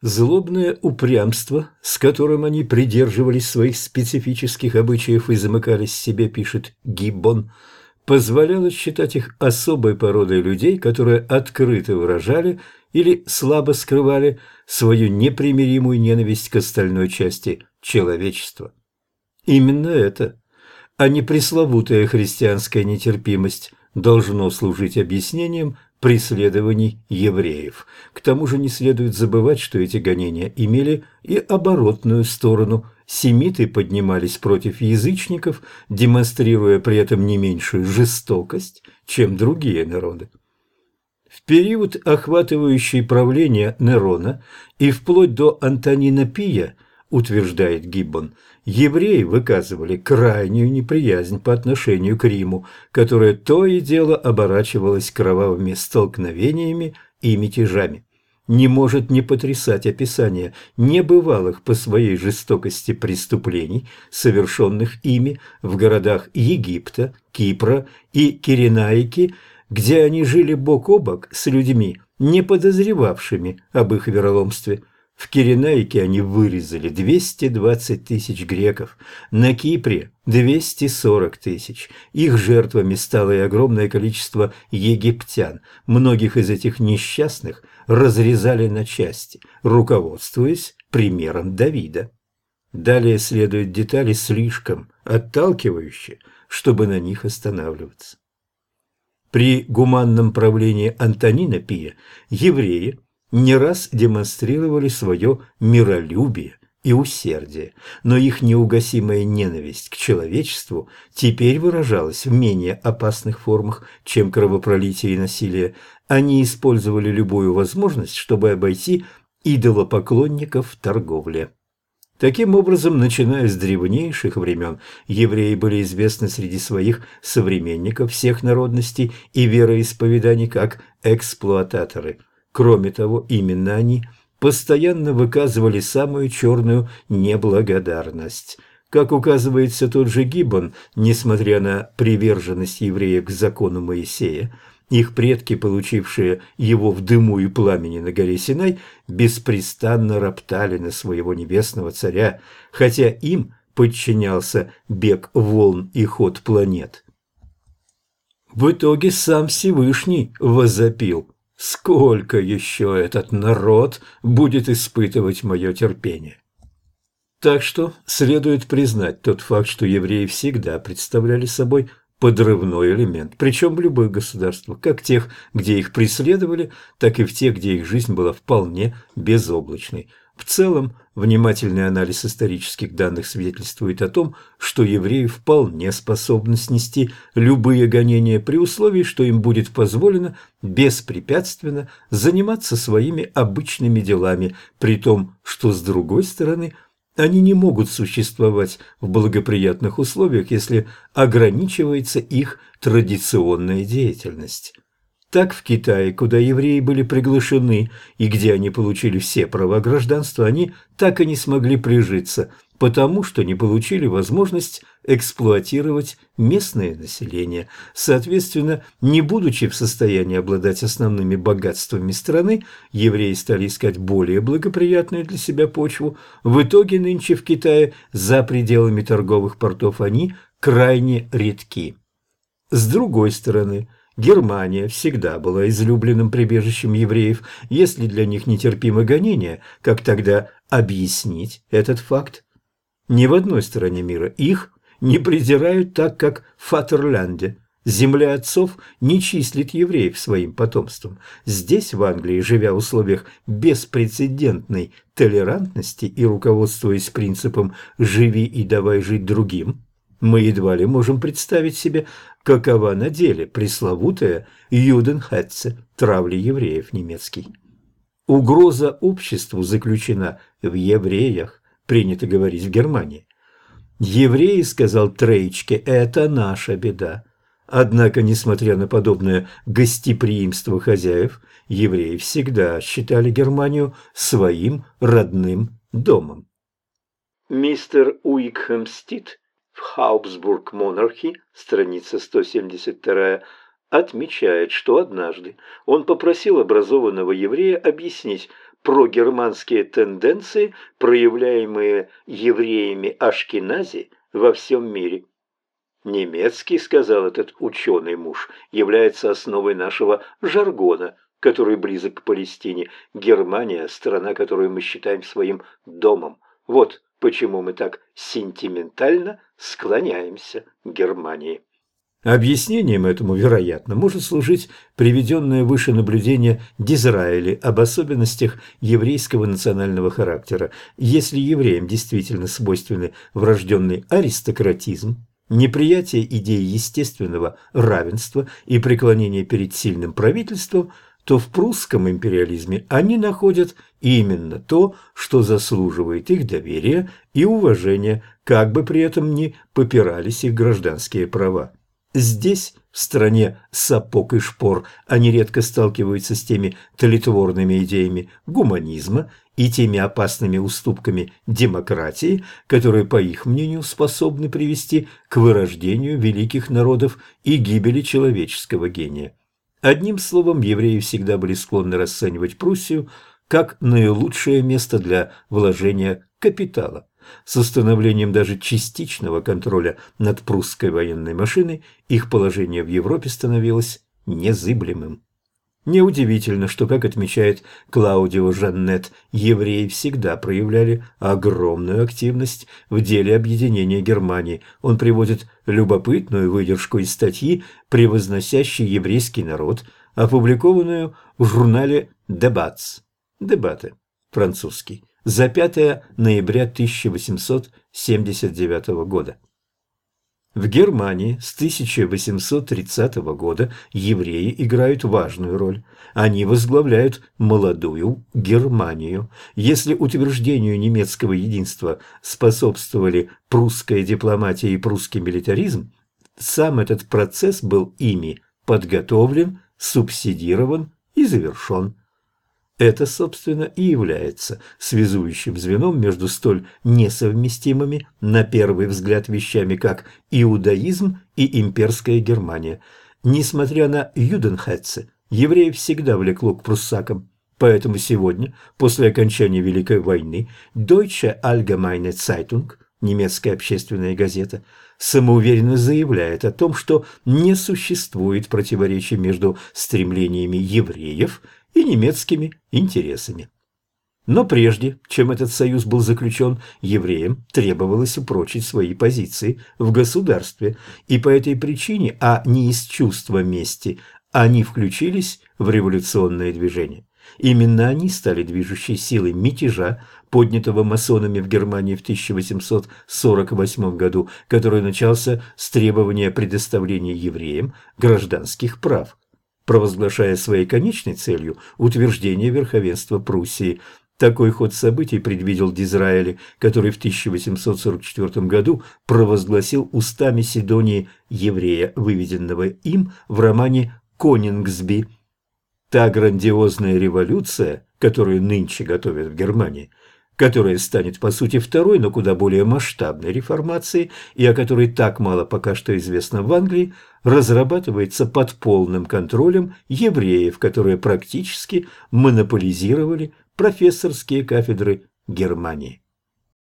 Злобное упрямство, с которым они придерживались своих специфических обычаев и замыкались в себе, пишет Гиббон, позволяло считать их особой породой людей, которые открыто выражали или слабо скрывали свою непримиримую ненависть к остальной части человечества. Именно это, а не пресловутая христианская нетерпимость, должно служить объяснением преследований евреев. К тому же не следует забывать, что эти гонения имели и оборотную сторону. Семиты поднимались против язычников, демонстрируя при этом не меньшую жестокость, чем другие народы. В период, охватывающий правление Нерона и вплоть до Антонина Пия, утверждает Гиббон, евреи выказывали крайнюю неприязнь по отношению к Риму, которая то и дело оборачивалась кровавыми столкновениями и мятежами. Не может не потрясать описание небывалых по своей жестокости преступлений, совершенных ими в городах Египта, Кипра и Киренаики, где они жили бок о бок с людьми, не подозревавшими об их вероломстве. В Киренаике они вырезали 220 тысяч греков, на Кипре – 240 тысяч. Их жертвами стало и огромное количество египтян. Многих из этих несчастных разрезали на части, руководствуясь примером Давида. Далее следуют детали слишком отталкивающие, чтобы на них останавливаться. При гуманном правлении Антонина Пия евреи не раз демонстрировали свое миролюбие и усердие, но их неугасимая ненависть к человечеству теперь выражалась в менее опасных формах, чем кровопролитие и насилие. Они использовали любую возможность, чтобы обойти идолопоклонников в торговле. Таким образом, начиная с древнейших времен, евреи были известны среди своих современников всех народностей и вероисповеданий как эксплуататоры. Кроме того, именно они постоянно выказывали самую черную неблагодарность. Как указывается тот же Гиббон, несмотря на приверженность евреев к закону Моисея, их предки, получившие его в дыму и пламени на горе Синай, беспрестанно роптали на своего небесного царя, хотя им подчинялся бег волн и ход планет. В итоге сам Всевышний возопил: «Сколько еще этот народ будет испытывать мое терпение?» Так что следует признать тот факт, что евреи всегда представляли собой подрывной элемент, причем в любых государствах, как тех, где их преследовали, так и в тех, где их жизнь была вполне безоблачной. В целом, внимательный анализ исторических данных свидетельствует о том, что евреи вполне способны снести любые гонения при условии, что им будет позволено беспрепятственно заниматься своими обычными делами, при том, что, с другой стороны, они не могут существовать в благоприятных условиях, если ограничивается их традиционная деятельность. Так в Китае, куда евреи были приглашены и где они получили все права гражданства, они так и не смогли прижиться, потому что не получили возможность эксплуатировать местное население. Соответственно, не будучи в состоянии обладать основными богатствами страны, евреи стали искать более благоприятную для себя почву. В итоге нынче в Китае за пределами торговых портов они крайне редки. С другой стороны, Германия всегда была излюбленным прибежищем евреев. Если для них нетерпимы гонения, как тогда объяснить этот факт? Ни в одной стране мира их не презирают так, как в Фатерлянде. Земля отцов не числит евреев своим потомством. Здесь, в Англии, живя в условиях беспрецедентной толерантности и руководствуясь принципом «живи и давай жить другим», мы едва ли можем представить себе, какова на деле пресловутая «Юденхетце» травли евреев немецкий. Угроза обществу заключена в евреях, принято говорить в Германии. «Евреи, — сказал Трейчке, — это наша беда». Однако, несмотря на подобное гостеприимство хозяев, евреи всегда считали Германию своим родным домом. Мистер Уикхэм Стит в Habsburg Monarchy, страница 172, отмечает, что однажды он попросил образованного еврея объяснить, прогерманские тенденции, проявляемые евреями Ашкенази во всем мире. Немецкий, сказал этот ученый муж, является основой нашего жаргона, который близок к Палестине. Германия – страна, которую мы считаем своим домом. Вот почему мы так сентиментально склоняемся к Германии. Объяснением этому, вероятно, может служить приведенное выше наблюдение Дизраэли об особенностях еврейского национального характера. Если евреям действительно свойственны врожденный аристократизм, неприятие идеи естественного равенства и преклонение перед сильным правительством, то в прусском империализме они находят именно то, что заслуживает их доверия и уважения, как бы при этом ни попирались их гражданские права. Здесь, в стране сапог и шпор, они редко сталкиваются с теми тлетворными идеями гуманизма и теми опасными уступками демократии, которые, по их мнению, способны привести к вырождению великих народов и гибели человеческого гения. Одним словом, евреи всегда были склонны расценивать Пруссию как наилучшее место для вложения капитала. С установлением даже частичного контроля над прусской военной машиной их положение в Европе становилось незыблемым. Неудивительно, что, как отмечает Клаудио Жаннет, евреи всегда проявляли огромную активность в деле объединения Германии. Он приводит любопытную выдержку из статьи, превозносящей еврейский народ, опубликованную в журнале «Дебатс» «Дебаты», французский, за 5 ноября 1879 года. В Германии с 1830 года евреи играют важную роль. Они возглавляют молодую Германию. Если утверждению немецкого единства способствовали прусская дипломатия и прусский милитаризм, сам этот процесс был ими подготовлен, субсидирован и завершен. Это, собственно, и является связующим звеном между столь несовместимыми, на первый взгляд, вещами, как иудаизм и имперская Германия. Несмотря на Юденхетце, евреев всегда влекло к пруссакам. Поэтому сегодня, после окончания Великой войны, Deutsche Allgemeine Zeitung, немецкая общественная газета, самоуверенно заявляет о том, что не существует противоречий между стремлениями евреев и немецкими интересами. Но прежде, чем этот союз был заключен, евреям требовалось упрочить свои позиции в государстве, и по этой причине, а не из чувства мести, они включились в революционное движение. Именно они стали движущей силой мятежа, поднятого масонами в Германии в 1848 году, который начался с требования предоставления евреям гражданских прав, провозглашая своей конечной целью утверждение верховенства Пруссии. Такой ход событий предвидел Дизраэли, который в 1844 году провозгласил устами Сидонии еврея, выведенного им в романе «Конингсби». Та грандиозная революция, которую нынче готовят в Германии, которая станет, по сути, второй, но куда более масштабной реформацией, и о которой так мало пока что известно в Англии, разрабатывается под полным контролем евреев, которые практически монополизировали профессорские кафедры Германии.